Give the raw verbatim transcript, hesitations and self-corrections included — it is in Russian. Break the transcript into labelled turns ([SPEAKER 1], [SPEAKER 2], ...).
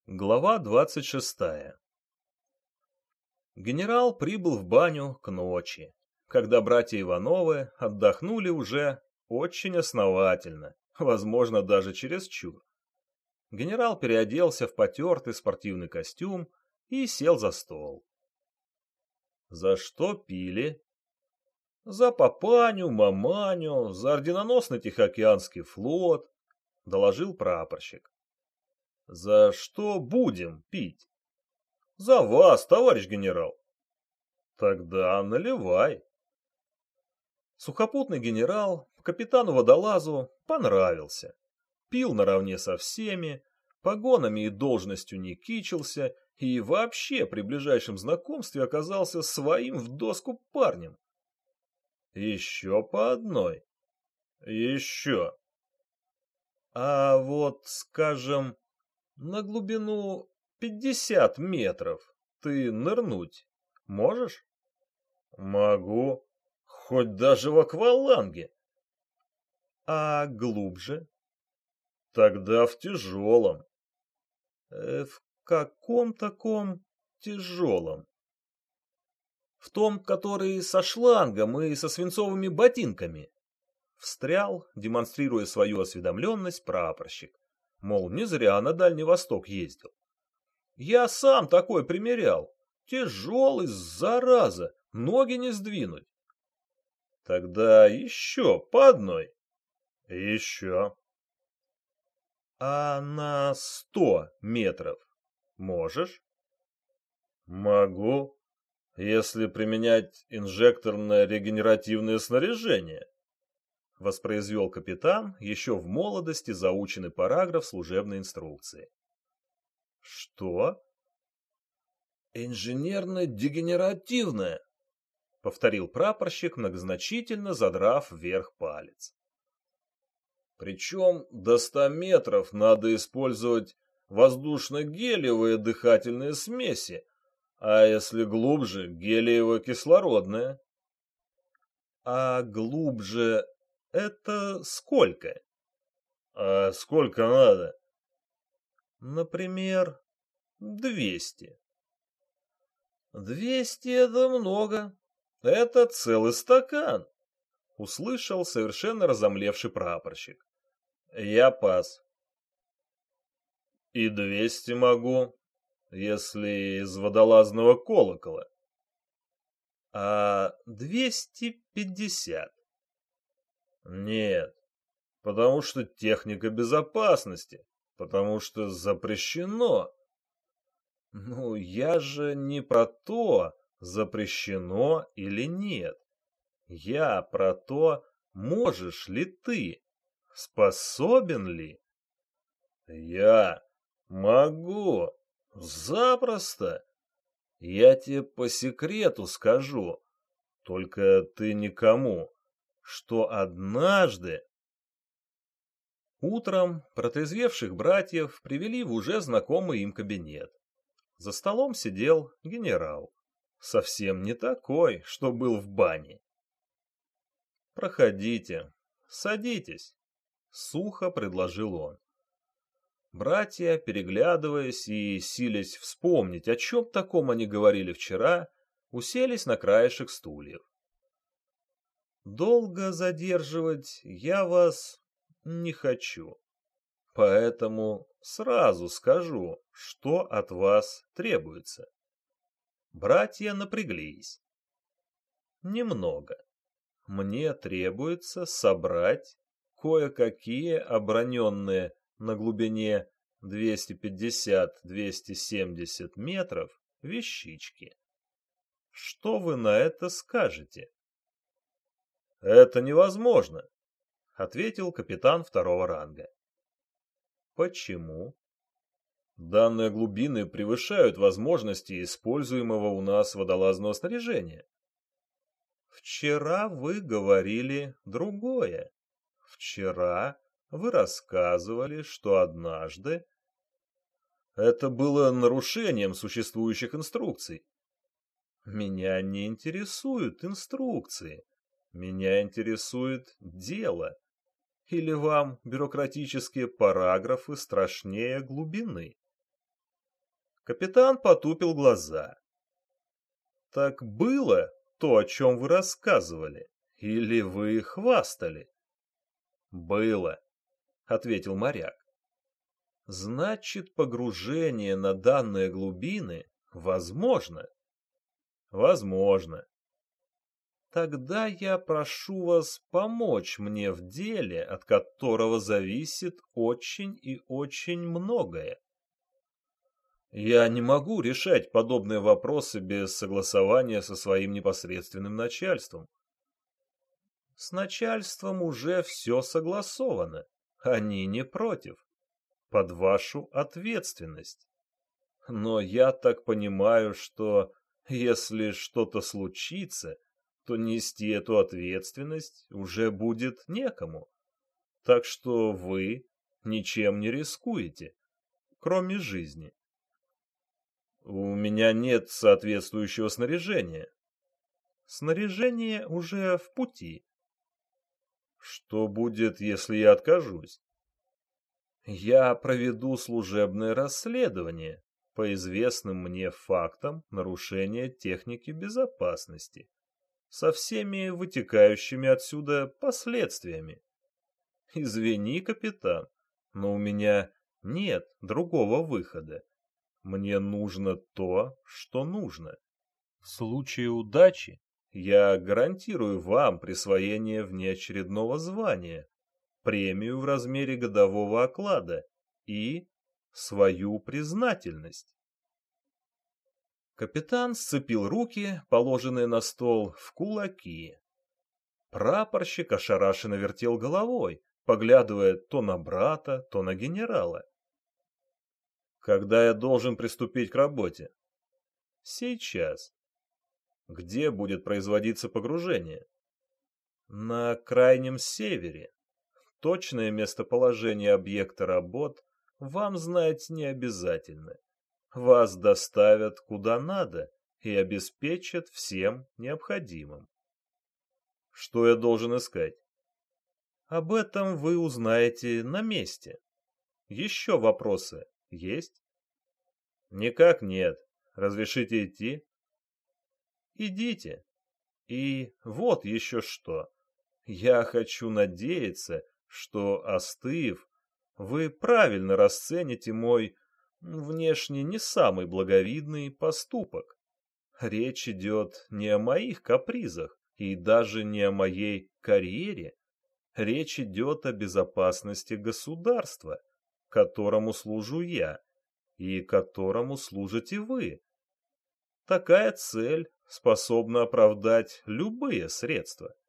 [SPEAKER 1] Глава двадцать шестая. Генерал прибыл в баню к ночи, когда братья Ивановы отдохнули уже очень основательно, возможно, даже чересчур. Генерал переоделся в потертый спортивный костюм и сел за стол. За что пили? За папаню, маманю, за орденоносный Тихоокеанский флот, доложил прапорщик. За что будем пить? За вас, товарищ генерал. Тогда наливай. Сухопутный генерал капитану-водолазу понравился. Пил наравне со всеми, погонами и должностью не кичился и вообще при ближайшем знакомстве оказался своим в доску парнем. Еще по одной. Еще. А вот, скажем, на глубину пятьдесят метров ты нырнуть можешь? Могу. Хоть даже в акваланге. А глубже? Тогда в тяжелом. Э, в каком таком тяжелом? В том, который со шлангом и со свинцовыми ботинками. Встрял, демонстрируя свою осведомленность, прапорщик. Мол, не зря на Дальний Восток ездил. Я сам такой примерял. Тяжелый, зараза, ноги не сдвинуть. Тогда еще по одной. Еще. А на сто метров можешь? Могу, если применять инжекторное регенеративное снаряжение. Воспроизвел капитан еще в молодости заученный параграф служебной инструкции. Что? Инженерно-дегенеративное, повторил прапорщик, многозначительно задрав вверх палец. Причем до ста метров надо использовать воздушно-гелиевые дыхательные смеси, а если глубже, гелиево-кислородное. А глубже это сколько? А сколько надо? Например, двести. Двести это много. Это целый стакан. Услышал совершенно разомлевший прапорщик. Я пас. И двести могу, если из водолазного колокола. А двести пятьдесят? Нет, потому что техника безопасности, потому что запрещено. Ну, я же не про то, запрещено или нет. Я про то, можешь ли ты, способен ли. Я могу, запросто. Я тебе по секрету скажу, только ты никому, что однажды... Утром протрезвевших братьев привели в уже знакомый им кабинет. За столом сидел генерал. Совсем не такой, что был в бане. «Проходите, садитесь», — сухо предложил он. Братья, переглядываясь и силясь вспомнить, о чем таком они говорили вчера, уселись на краешек стульев. «Долго задерживать я вас не хочу, поэтому сразу скажу, что от вас требуется». Братья напряглись. «Немного. Мне требуется собрать кое-какие оброненные на глубине двести пятьдесят — двести семьдесят метров вещички. Что вы на это скажете?» «Это невозможно», — ответил капитан второго ранга. «Почему?» «Данные глубины превышают возможности используемого у нас водолазного снаряжения». «Вчера вы говорили другое. Вчера вы рассказывали, что однажды...» «Это было нарушением существующих инструкций». «Меня не интересуют инструкции. Меня интересует дело. Или вам бюрократические параграфы страшнее глубины?» Капитан потупил глаза. Так было то, о чем вы рассказывали, или вы хвастали? Было, ответил моряк. Значит, погружение на данные глубины возможно? Возможно. Тогда я прошу вас помочь мне в деле, от которого зависит очень и очень многое. Я не могу решать подобные вопросы без согласования со своим непосредственным начальством. С начальством уже все согласовано. Они не против. Под вашу ответственность. Но я так понимаю, что если что-то случится, то нести эту ответственность уже будет некому. Так что вы ничем не рискуете, кроме жизни. У меня нет соответствующего снаряжения. Снаряжение уже в пути. Что будет, если я откажусь? Я проведу служебное расследование по известным мне фактам нарушения техники безопасности со всеми вытекающими отсюда последствиями. Извини, капитан, но у меня нет другого выхода. Мне нужно то, что нужно. В случае удачи я гарантирую вам присвоение внеочередного звания, премию в размере годового оклада и свою признательность. Капитан сцепил руки, положенные на стол, в кулаки. Прапорщик ошарашенно вертел головой, поглядывая то на брата, то на генерала. Когда я должен приступить к работе? Сейчас. Где будет производиться погружение? На крайнем севере. Точное местоположение объекта работ вам знать не обязательно. Вас доставят куда надо и обеспечат всем необходимым. Что я должен искать? Об этом вы узнаете на месте. Еще вопросы есть? Никак нет. Разрешите идти? Идите. И вот еще что. Я хочу надеяться, что, остыв, вы правильно расцените мой внешне не самый благовидный поступок. Речь идет не о моих капризах и даже не о моей карьере. Речь идет о безопасности государства, которому служу я и которому служите вы. Такая цель способна оправдать любые средства.